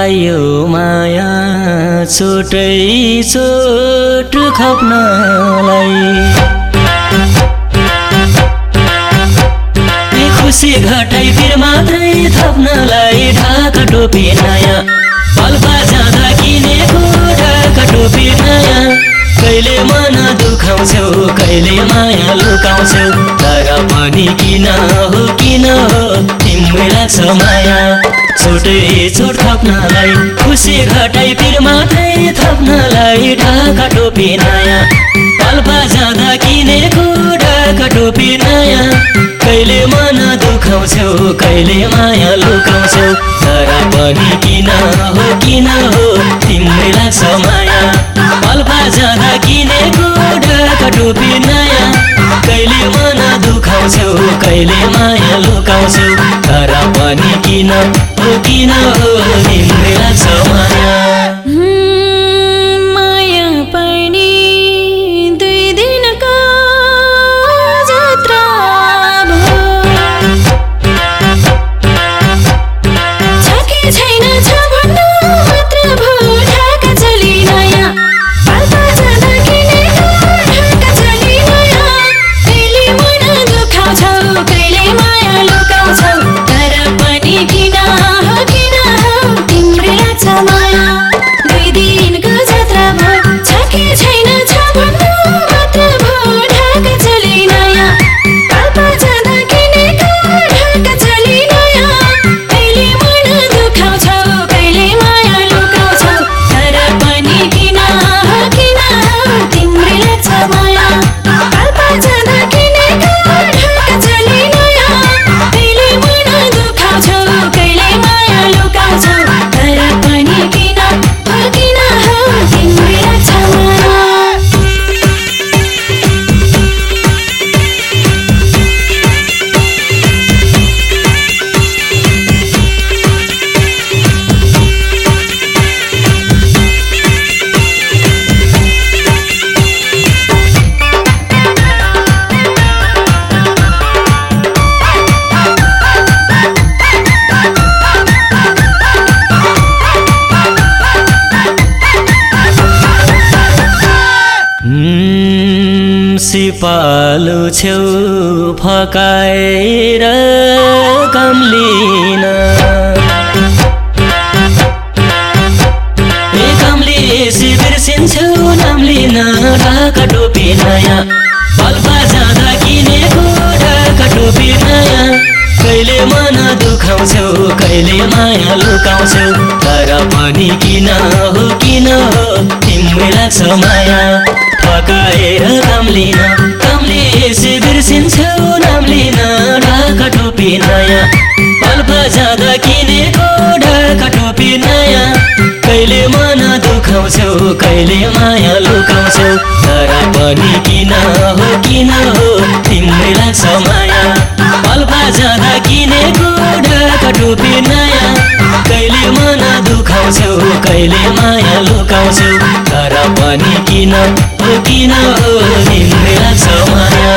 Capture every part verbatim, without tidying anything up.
आयो माया छोटै छोट खप्नलाई खुसी घटाई फिर मात्रै थप्नलाई ढाका टोपी नयाँ पाल्पा जाँदा किनेको ढाका टोपी नयाँ कहिले मन दुखाउँछौ कहिले माया लुकाउँछौ तर पनि किन हो किन हो तिम्रै लाग्छ माया छोटै छोट थप्नलाई खुसी घटाई फिर मात्रै थप्नलाई ढाका टोपी नयाँ पाल्पा जाँदा किनेको ढाका टोपी नयाँ कहिले मन दुखाउँछौ कहिले माया लुकाउँछौ तर पनि किन हो किन हो तिम्रै लाग्छ माया पाल्पा जाँदा किनेको ढाका टोपी नयाँ कहिले मन दुखाउँछौ कहिले माया लुकाउँछौ तर पनि किन हो किन हो तिम्रै लाग्छ माया सिपालु छेउ फकाएर काम लिन ए कामले बिर्सिन्छौ नाम लिन ढाका टोपी नयाँ पाल्पा जाँदा किनेको ढाका टोपी नयाँ कहिले मन दुखाउँछौ कहिले माया लुकाउँछौ तर पनि किन हो किन हो तिम्रै लाग्छ माया फकाएर काम लिन कामले बिर्सिन्छौ नाम लिन ढाका टोपी नयाँ पाल्पा जाँदा किनेको ढाका टोपी नयाँ कहिले मन दुखाउँछौ कहिले माया लुकाउँछौ तर पनि किन हो किन हो तिम्रै लाग्छ माया पाल्पा जाँदा किनेको ढाका टोपी नयाँ कहिले मन दुखाउँछौ कहिले माया लुकाउँछौ तर पनि किन हो किन हो तिम्रै लाग्छ माया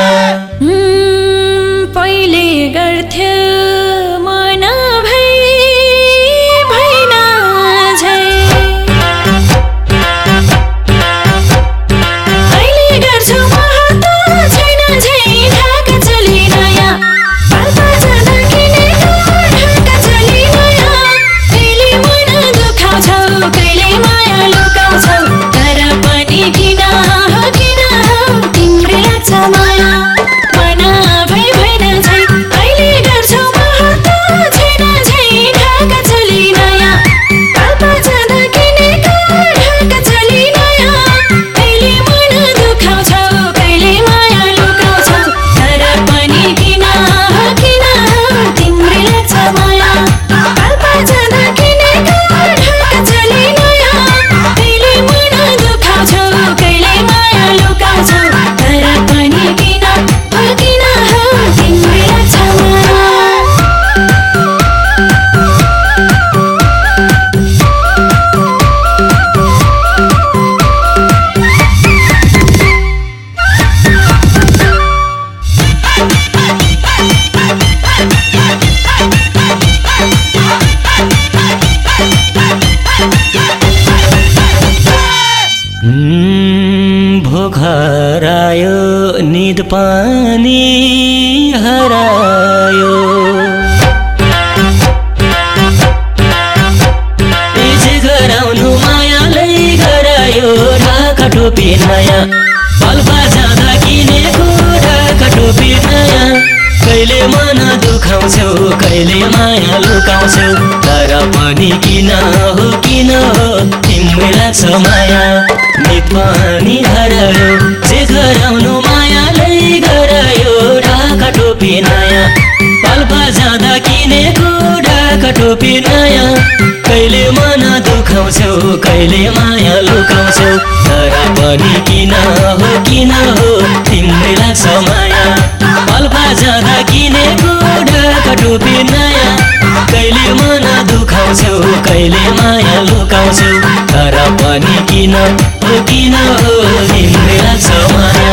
पहिले गर्थ्यो मन भई भइन झै अहिले गर्छु महत्त्व छैन झै ढाका चली नयाँ पाल्पा जाँदा किनेको ढाका चली नयाँ कहिले मन दुखाउँछौ कहिले माया लुकाउँछौ तर पनि किन हो किन हो तिम्रै लाग्छ माया पनि हरायो इजे गराउनु मायालै गरायो ढाका टोपी नयाँ पाल्पा जाँदा किनेको ढाका टोपी नयाँ कहिले मन दुखाउँछौ कहिले माया लुकाउँछौ तर पनि किन हो किन हो तिमीलाई लाग्छ माया नित पनि हरायो जे गराउनु मायालै गरायो ढाका टोपी नयाँ पाल्पा जाँदा किनेको ढाका टोपी नयाँ कहिले मन दुखाउँछौ कहिले माया लुकाउँछौ तर पनि किन हो किन हो तिमीलाई लाग्छ माया पाल्पा जाँदा किनेको ढाका टोपी नयाँ कहिले मन दुखाउँछौ कहिले माया लुकाउँछौ तर पनि किन हो किन हो तिमीलाई लाग्छ माया